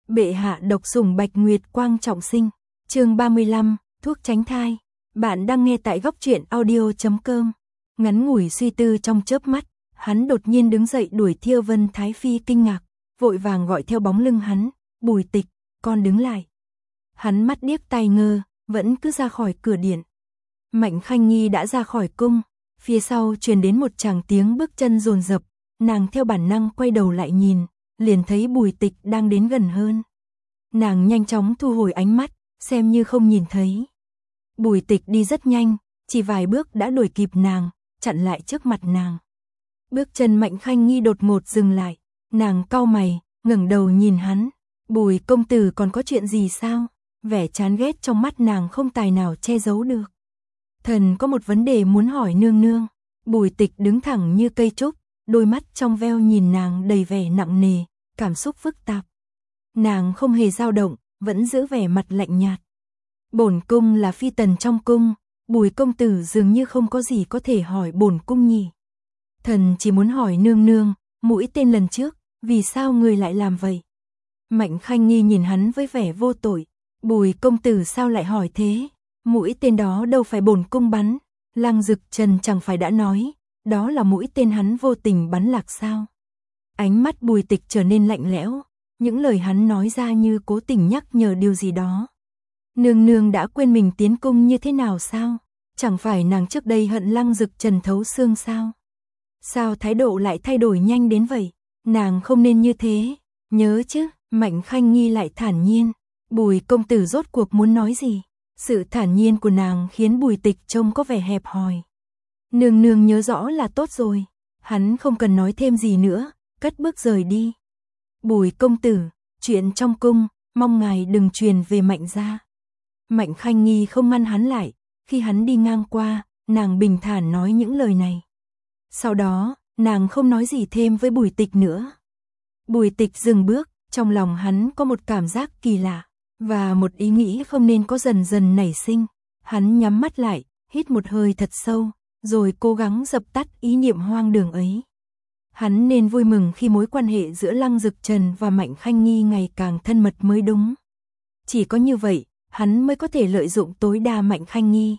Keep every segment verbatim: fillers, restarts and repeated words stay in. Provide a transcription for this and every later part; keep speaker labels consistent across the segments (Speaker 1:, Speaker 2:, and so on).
Speaker 1: Bệ hạ độc sủng Bạch Nguyệt Quang trọng sinh. Chương ba mươi lăm, thuốc tránh thai. Bạn đang nghe tại góc truyện audio chấm com. Ngắn ngủi suy tư trong chớp mắt, hắn đột nhiên đứng dậy đuổi theo Vân Thái Phi kinh ngạc, vội vàng gọi theo bóng lưng hắn, "Bùi Tịch, con đứng lại." Hắn mắt điếc tai ngơ, vẫn cứ ra khỏi cửa điện. Mạnh Khanh Nhi đã ra khỏi cung, phía sau truyền đến một tràng tiếng bước chân dồn dập, nàng theo bản năng quay đầu lại nhìn, liền thấy Bùi Tịch đang đến gần hơn. Nàng nhanh chóng thu hồi ánh mắt, xem như không nhìn thấy. Bùi Tịch đi rất nhanh, chỉ vài bước đã đuổi kịp nàng, chặn lại trước mặt nàng. Bước chân Mạnh Khanh Nhi đột ngột dừng lại, nàng cau mày, ngẩng đầu nhìn hắn. "Bùi công tử còn có chuyện gì sao?" Vẻ chán ghét trong mắt nàng không tài nào che giấu được. "Thần có một vấn đề muốn hỏi nương nương." Bùi Tịch đứng thẳng như cây trúc, đôi mắt trong veo nhìn nàng đầy vẻ nặng nề, cảm xúc phức tạp. Nàng không hề dao động, vẫn giữ vẻ mặt lạnh nhạt. "Bổn cung là phi tần trong cung, Bùi công tử dường như không có gì có thể hỏi bổn cung nhỉ?" "Thần chỉ muốn hỏi nương nương, mũi tên lần trước, vì sao người lại làm vậy?" Mạnh Khanh Nhi nhìn hắn với vẻ vô tội. "Bùi công tử sao lại hỏi thế? Mũi tên đó đâu phải bổn cung bắn, Lăng Dực Trần chẳng phải đã nói, đó là mũi tên hắn vô tình bắn lạc sao?" Ánh mắt Bùi Tịch trở nên lạnh lẽo, những lời hắn nói ra như cố tình nhắc nhở điều gì đó. "Nương nương đã quên mình tiến cung như thế nào sao? Chẳng phải nàng trước đây hận Lăng Dực Trần thấu xương sao? Sao thái độ lại thay đổi nhanh đến vậy? Nàng không nên như thế, nhớ chứ?" Mạnh Khanh Nhi lại thản nhiên. Bùi công tử rốt cuộc muốn nói gì? Sự thản nhiên của nàng khiến Bùi Tịch trông có vẻ hẹp hòi. "Nương nương nhớ rõ là tốt rồi." Hắn không cần nói thêm gì nữa, cất bước rời đi. "Bùi công tử, chuyện trong cung, mong ngài đừng truyền về Mạnh gia." Mạnh Khanh Nhi không ngăn hắn lại, khi hắn đi ngang qua, nàng bình thản nói những lời này. Sau đó, nàng không nói gì thêm với Bùi Tịch nữa. Bùi Tịch dừng bước, trong lòng hắn có một cảm giác kỳ lạ, và một ý nghĩ không nên có dần dần nảy sinh. Hắn nhắm mắt lại, hít một hơi thật sâu, rồi cố gắng dập tắt ý niệm hoang đường ấy. Hắn nên vui mừng khi mối quan hệ giữa Lăng Dực Trần và Mạnh Khanh Nhi ngày càng thân mật mới đúng. Chỉ có như vậy, hắn mới có thể lợi dụng tối đa Mạnh Khanh Nhi.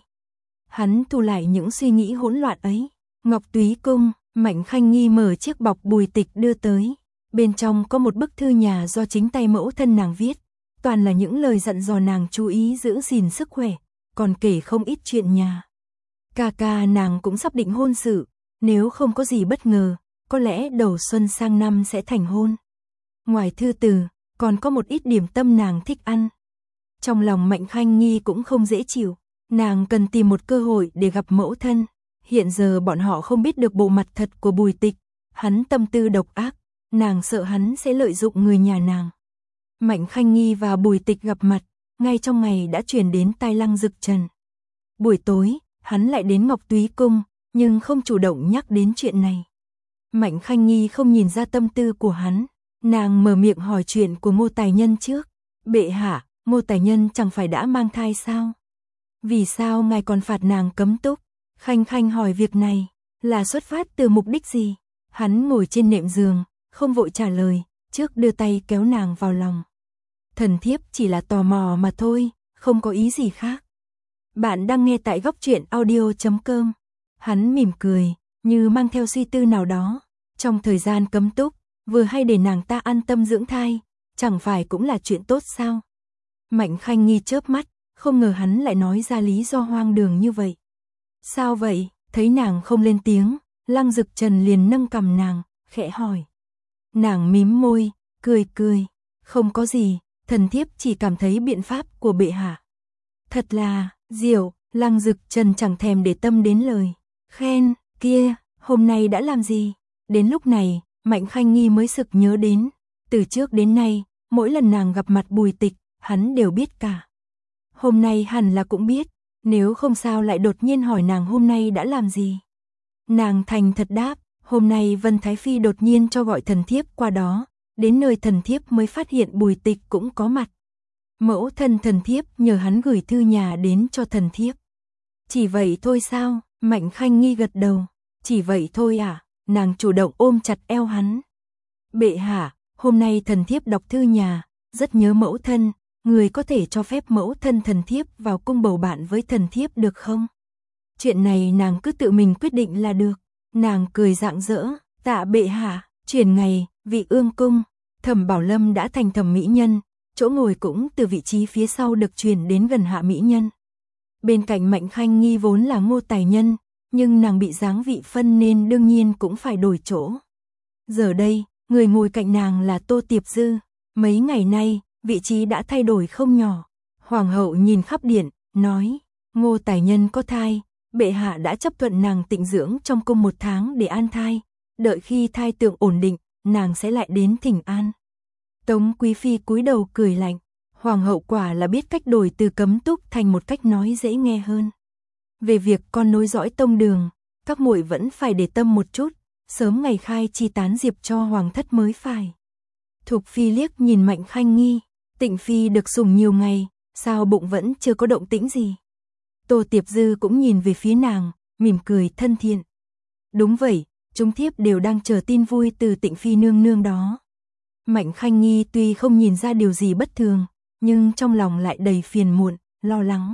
Speaker 1: Hắn thu lại những suy nghĩ hỗn loạn ấy. Ngọc Túy Cung, Mạnh Khanh Nhi mở chiếc bọc Bùi Tịch đưa tới. Bên trong có một bức thư nhà do chính tay mẫu thân nàng viết, toàn là những lời dặn dò nàng chú ý giữ gìn sức khỏe, còn kể không ít chuyện nhà. Ca ca nàng cũng sắp định hôn sự, nếu không có gì bất ngờ, có lẽ đầu xuân sang năm sẽ thành hôn. Ngoài thư từ, còn có một ít điểm tâm nàng thích ăn. Trong lòng Mạnh Khanh Nhi cũng không dễ chịu, nàng cần tìm một cơ hội để gặp mẫu thân. Hiện giờ bọn họ không biết được bộ mặt thật của Bùi Tịch, hắn tâm tư độc ác, nàng sợ hắn sẽ lợi dụng người nhà nàng. Mạnh Khanh Nhi và Bùi Tịch gặp mặt, ngay trong ngày đã truyền đến tai Lăng Dực Trần. Buổi tối, hắn lại đến Ngọc Túy Cung, nhưng không chủ động nhắc đến chuyện này. Mạnh Khanh Nhi không nhìn ra tâm tư của hắn, nàng mở miệng hỏi chuyện của Ngô Tài Nhân trước. "Bệ hạ, Ngô Tài Nhân chẳng phải đã mang thai sao? Vì sao ngài còn phạt nàng cấm túc?" Khanh Khanh hỏi việc này, là xuất phát từ mục đích gì? Hắn ngồi trên nệm giường, không vội trả lời, trước đưa tay kéo nàng vào lòng. "Thần thiếp chỉ là tò mò mà thôi, không có ý gì khác." Bạn đang nghe tại góc truyện audio chấm com. Hắn mỉm cười, như mang theo suy tư nào đó. Trong thời gian cấm túc, vừa hay để nàng ta an tâm dưỡng thai, chẳng phải cũng là chuyện tốt sao? Mạnh Khanh Nhi chớp mắt, không ngờ hắn lại nói ra lý do hoang đường như vậy. "Sao vậy?" Thấy nàng không lên tiếng, Lăng Dực Trần liền nâng cằm nàng, khẽ hỏi. Nàng mím môi, cười cười. "Không có gì, thần thiếp chỉ cảm thấy biện pháp của bệ hạ thật là diệu." Lăng Dực Trần chẳng thèm để tâm đến lời khen kia. Hôm nay đã làm gì? Đến lúc này, Mạnh Khanh Nhi mới sực nhớ đến, từ trước đến nay, mỗi lần nàng gặp mặt Bùi Tịch, hắn đều biết cả. Hôm nay hẳn là cũng biết, nếu không sao lại đột nhiên hỏi nàng hôm nay đã làm gì. Nàng thành thật đáp, hôm nay Vân Thái Phi đột nhiên cho gọi thần thiếp qua đó, đến nơi thần thiếp mới phát hiện Bùi Tịch cũng có mặt. Mẫu thân thần thiếp nhờ hắn gửi thư nhà đến cho thần thiếp. "Chỉ vậy thôi sao?" Mạnh Khanh Nhi gật đầu. "Chỉ vậy thôi à?" Nàng chủ động ôm chặt eo hắn. "Bệ hạ, hôm nay thần thiếp đọc thư nhà, rất nhớ mẫu thân, người có thể cho phép mẫu thân thần thiếp vào cung bầu bạn với thần thiếp được không? Chuyện này nàng cứ tự mình quyết định là được. Nàng cười rạng rỡ, tạ bệ hạ. Chuyển ngày, vị ương cung, Thẩm Bảo Lâm đã thành thẩm mỹ nhân, chỗ ngồi cũng từ vị trí phía sau được chuyển đến gần hạ mỹ nhân. Bên cạnh Mạnh Khanh Nghi vốn là Ngô Tài Nhân, nhưng nàng bị giáng vị phân nên đương nhiên cũng phải đổi chỗ. Giờ đây, người ngồi cạnh nàng là Tô Tiệp Dư. Mấy ngày nay, vị trí đã thay đổi không nhỏ. Hoàng hậu nhìn khắp điện, nói, Ngô Tài Nhân có thai, bệ hạ đã chấp thuận nàng tịnh dưỡng trong cung một tháng để an thai. Đợi khi thai tượng ổn định, nàng sẽ lại đến thỉnh an. Tống Quý Phi cúi đầu cười lạnh. Hoàng hậu quả là biết cách đổi từ cấm túc thành một cách nói dễ nghe hơn. Về việc con nối dõi tông đường, các muội vẫn phải để tâm một chút, sớm ngày khai chi tán diệp cho hoàng thất mới phải. Thục Phi liếc nhìn Mạnh Khanh Nghi, Tịnh Phi được sủng nhiều ngày, sao bụng vẫn chưa có động tĩnh gì. Tô Tiệp Dư cũng nhìn về phía nàng, mỉm cười thân thiện. Đúng vậy, chúng thiếp đều đang chờ tin vui từ Tịnh Phi nương nương đó. Mạnh Khanh Nghi tuy không nhìn ra điều gì bất thường, nhưng trong lòng lại đầy phiền muộn, lo lắng.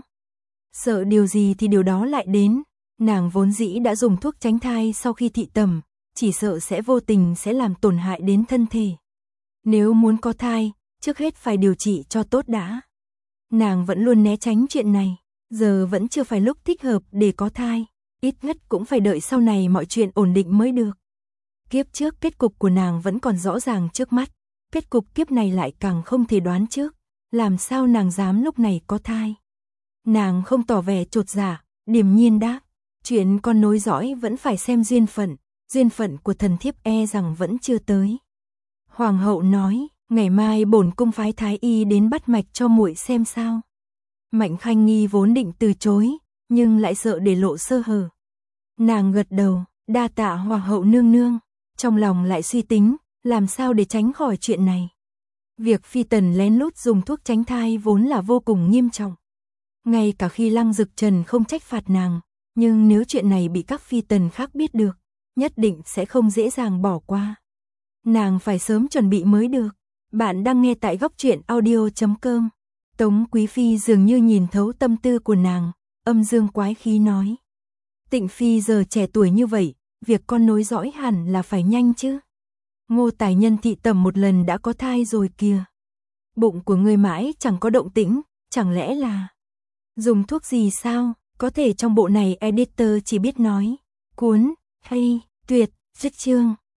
Speaker 1: Sợ điều gì thì điều đó lại đến, nàng vốn dĩ đã dùng thuốc tránh thai sau khi thị tẩm, chỉ sợ sẽ vô tình sẽ làm tổn hại đến thân thể. Nếu muốn có thai, trước hết phải điều trị cho tốt đã. Nàng vẫn luôn né tránh chuyện này, giờ vẫn chưa phải lúc thích hợp để có thai, ít nhất cũng phải đợi sau này mọi chuyện ổn định mới được. Kiếp trước kết cục của nàng vẫn còn rõ ràng trước mắt, kết cục kiếp này lại càng không thể đoán trước, làm sao nàng dám lúc này có thai. Nàng không tỏ vẻ chột dạ, điềm nhiên đáp, chuyện con nối dõi vẫn phải xem duyên phận, duyên phận của thần thiếp e rằng vẫn chưa tới. Hoàng hậu nói, ngày mai bổn cung phái thái y đến bắt mạch cho muội xem sao. Mạnh Khanh Nghi vốn định từ chối, nhưng lại sợ để lộ sơ hở. Nàng gật đầu, đa tạ hoàng hậu nương nương, trong lòng lại suy tính, làm sao để tránh khỏi chuyện này. Việc phi tần lén lút dùng thuốc tránh thai vốn là vô cùng nghiêm trọng. Ngay cả khi Lăng Dực Trần không trách phạt nàng, nhưng nếu chuyện này bị các phi tần khác biết được, nhất định sẽ không dễ dàng bỏ qua. Nàng phải sớm chuẩn bị mới được. Bạn đang nghe tại góc truyện audio chấm com. Tống Quý Phi dường như nhìn thấu tâm tư của nàng, âm dương quái khí nói. Tịnh Phi giờ trẻ tuổi như vậy, việc con nối dõi hẳn là phải nhanh chứ. Ngô Tài Nhân thị tẩm một lần đã có thai rồi kìa. Bụng của ngươi mãi chẳng có động tĩnh, chẳng lẽ là dùng thuốc gì sao? Có thể trong bộ này editor chỉ biết nói cuốn, hay, tuyệt, dứt chương.